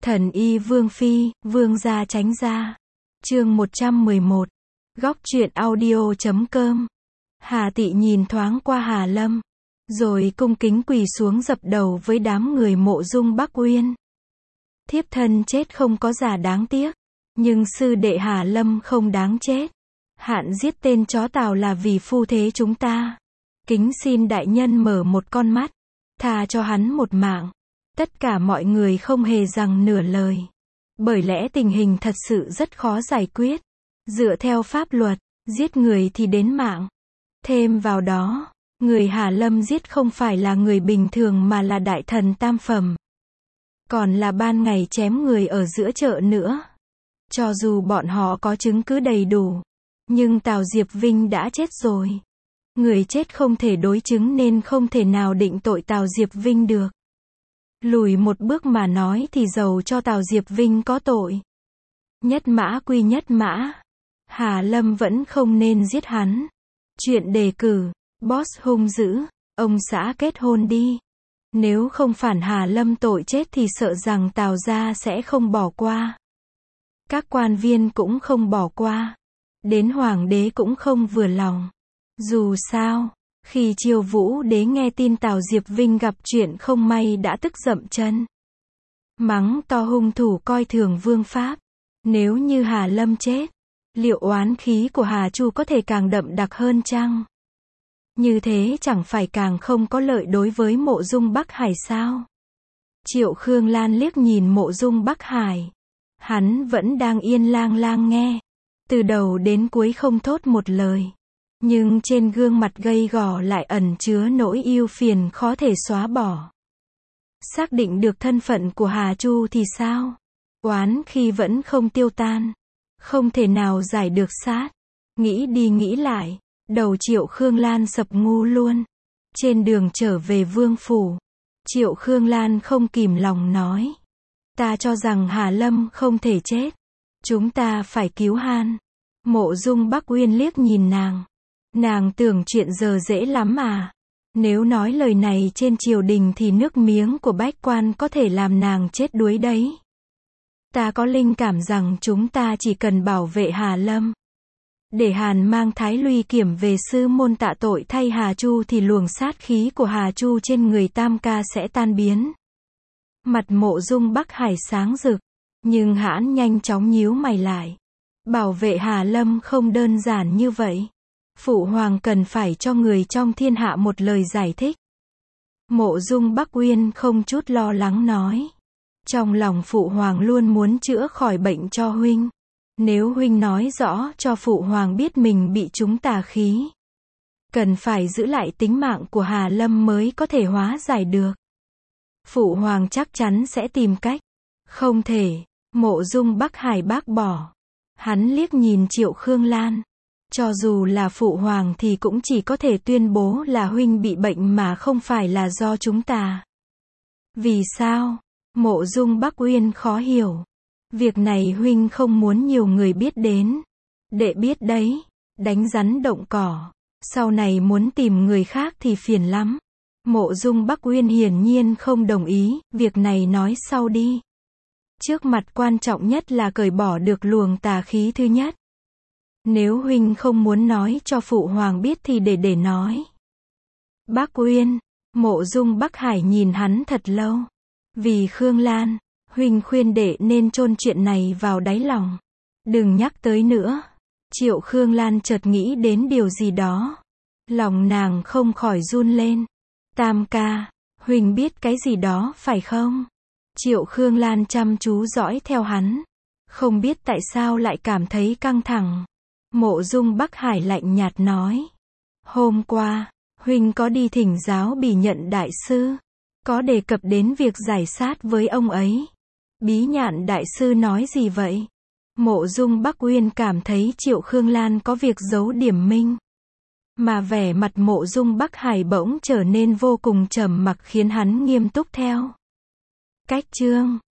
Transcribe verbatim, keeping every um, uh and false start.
Thần y Vương Phi, Vương gia tránh ra. Chương một trăm mười một. Góc truyện audio chấm com. Hà Tị nhìn thoáng qua Hà Lâm, rồi cung kính quỳ xuống dập đầu với đám người Mộ Dung Bắc Uyên. Thiếp thân chết không có giả đáng tiếc, nhưng sư đệ Hà Lâm không đáng chết. Hạn giết tên chó Tào là vì phu thế chúng ta. Kính xin đại nhân mở một con mắt, tha cho hắn một mạng. Tất cả mọi người không hề rằng nửa lời. Bởi lẽ tình hình thật sự rất khó giải quyết. Dựa theo pháp luật, giết người thì đến mạng. Thêm vào đó, người Hà Lâm giết không phải là người bình thường mà là đại thần tam phẩm. Còn là ban ngày chém người ở giữa chợ nữa. Cho dù bọn họ có chứng cứ đầy đủ, nhưng Tào Diệp Vinh đã chết rồi. Người chết không thể đối chứng nên không thể nào định tội Tào Diệp Vinh được. Lùi một bước mà nói thì dầu cho Tào Diệp Vinh có tội. Nhất mã quy nhất mã. Hà Lâm vẫn không nên giết hắn. Chuyện đề cử, boss hung dữ, ông xã kết hôn đi. Nếu không phản Hà Lâm tội chết thì sợ rằng Tào gia sẽ không bỏ qua. Các quan viên cũng không bỏ qua. Đến hoàng đế cũng không vừa lòng. Dù sao, khi Triều Vũ đế nghe tin Tào Diệp Vinh gặp chuyện không may đã tức dậm chân. Mắng to hung thủ coi thường vương pháp. Nếu như Hà Lâm chết, liệu oán khí của Hà Chu có thể càng đậm đặc hơn chăng? Như thế chẳng phải càng không có lợi đối với Mộ Dung Bắc Hải sao? Triệu Khương Lan liếc nhìn Mộ Dung Bắc Hải. Hắn vẫn đang yên lang lang nghe. Từ đầu đến cuối không thốt một lời. Nhưng trên gương mặt gầy gò lại ẩn chứa nỗi ưu phiền khó thể xóa bỏ. Xác định được thân phận của Hà Chu thì sao? Oán khi vẫn không tiêu tan. Không thể nào giải được sát. Nghĩ đi nghĩ lại, đầu Triệu Khương Lan sập ngu luôn. Trên đường trở về vương phủ, Triệu Khương Lan không kìm lòng nói. Ta cho rằng Hà Lâm không thể chết. Chúng ta phải cứu han. Mộ Dung Bắc Uyên liếc nhìn nàng. Nàng tưởng chuyện giờ dễ lắm à. Nếu nói lời này trên triều đình thì nước miếng của bách quan có thể làm nàng chết đuối đấy. Ta có linh cảm rằng chúng ta chỉ cần bảo vệ Hà Lâm. Để Hàn mang Thái Luy Kiểm về sư môn tạ tội thay Hà Chu thì luồng sát khí của Hà Chu trên người Tam Ca sẽ tan biến. Mặt Mộ Dung Bắc Hải sáng rực. Nhưng hãn nhanh chóng nhíu mày lại. Bảo vệ Hà Lâm không đơn giản như vậy. Phụ hoàng cần phải cho người trong thiên hạ một lời giải thích. Mộ Dung Bắc Uyên không chút lo lắng nói. Trong lòng phụ hoàng luôn muốn chữa khỏi bệnh cho huynh. Nếu huynh nói rõ cho phụ hoàng biết mình bị trúng tà khí, cần phải giữ lại tính mạng của Hà Lâm mới có thể hóa giải được. Phụ hoàng chắc chắn sẽ tìm cách. Không thể. Mộ Dung Bắc Hải bác bỏ. Hắn liếc nhìn Triệu Khương Lan. Cho dù là phụ hoàng thì cũng chỉ có thể tuyên bố là huynh bị bệnh mà không phải là do chúng ta. Vì sao? Mộ Dung Bắc Uyên khó hiểu. Việc này huynh không muốn nhiều người biết đến. Đệ biết đấy, đánh rắn động cỏ. Sau này muốn tìm người khác thì phiền lắm. Mộ Dung Bắc Uyên hiển nhiên không đồng ý, việc này nói sau đi. Trước mặt quan trọng nhất là cởi bỏ được luồng tà khí thứ nhất. Nếu huynh không muốn nói cho phụ hoàng biết thì để để nói. Bắc Uyên, Mộ Dung Bắc Hải nhìn hắn thật lâu. Vì Khương Lan, huynh khuyên đệ nên chôn chuyện này vào đáy lòng. Đừng nhắc tới nữa. Triệu Khương Lan chợt nghĩ đến điều gì đó. Lòng nàng không khỏi run lên. Tam ca, huynh biết cái gì đó phải không? Triệu Khương Lan chăm chú dõi theo hắn. Không biết tại sao lại cảm thấy căng thẳng. Mộ Dung Bắc Hải lạnh nhạt nói. Hôm qua, huynh có đi thỉnh giáo Bỉ Nhận đại sư. Có đề cập đến việc giải sát với ông ấy. Bí Nhạn đại sư nói gì vậy? Mộ Dung Bắc Uyên cảm thấy Triệu Khương Lan có việc giấu điểm minh. Mà vẻ mặt Mộ Dung Bắc Hải bỗng trở nên vô cùng trầm mặc khiến hắn nghiêm túc theo. Cách chương